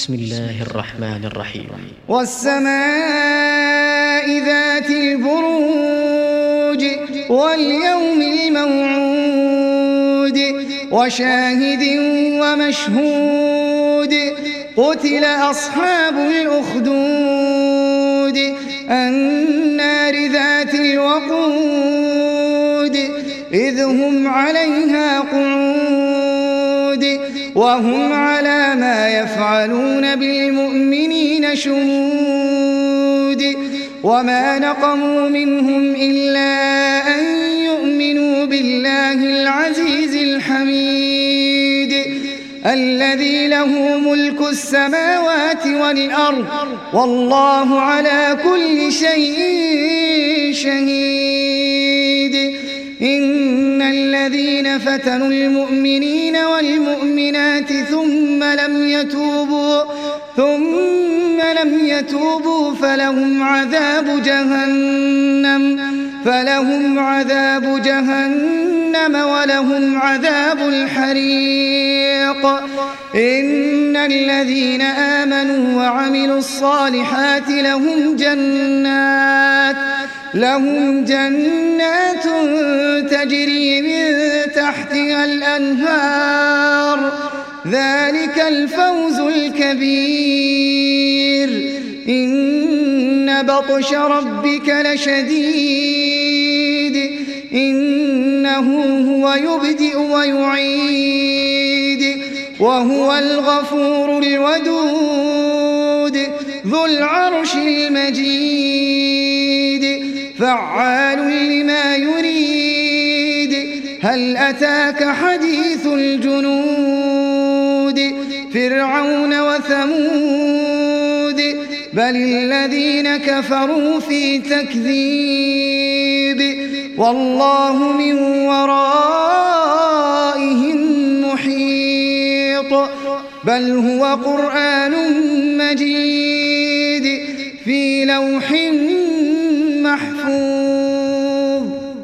بسم الله الرحمن الرحيم. والسماء ذات البروج واليوم الموعود وشاهد ومشهود قتل أصحاب الأخدود النار ذات الوقود إذ هم عليها قعود وهم على ما يفعلون بالمؤمنين شهود وما نقموا منهم إلا أن يؤمنوا بالله العزيز الحميد الذي له ملك السماوات والأرض والله على كل شيء شهيد. إن الذين فتنوا المؤمنين والمؤمنات ثم لم يتوبوا فلهم عذاب جهنم ولهم عذاب الحريق. إن الذين آمنوا وعملوا الصالحات لهم جنات تجري من تحتها الأنهار ذلك الفوز الكبير. إن بطش ربك لشديد إنه هو يبدئ ويعيد وهو الغفور الودود ذو العرش المجيد فعال لما يريد. هل أتاك حديث الجنود فرعون وثمود بل الذين كفروا في تكذيب والله من ورائهم محيط. بل هو قرآن مجيد في لوح محفوظ.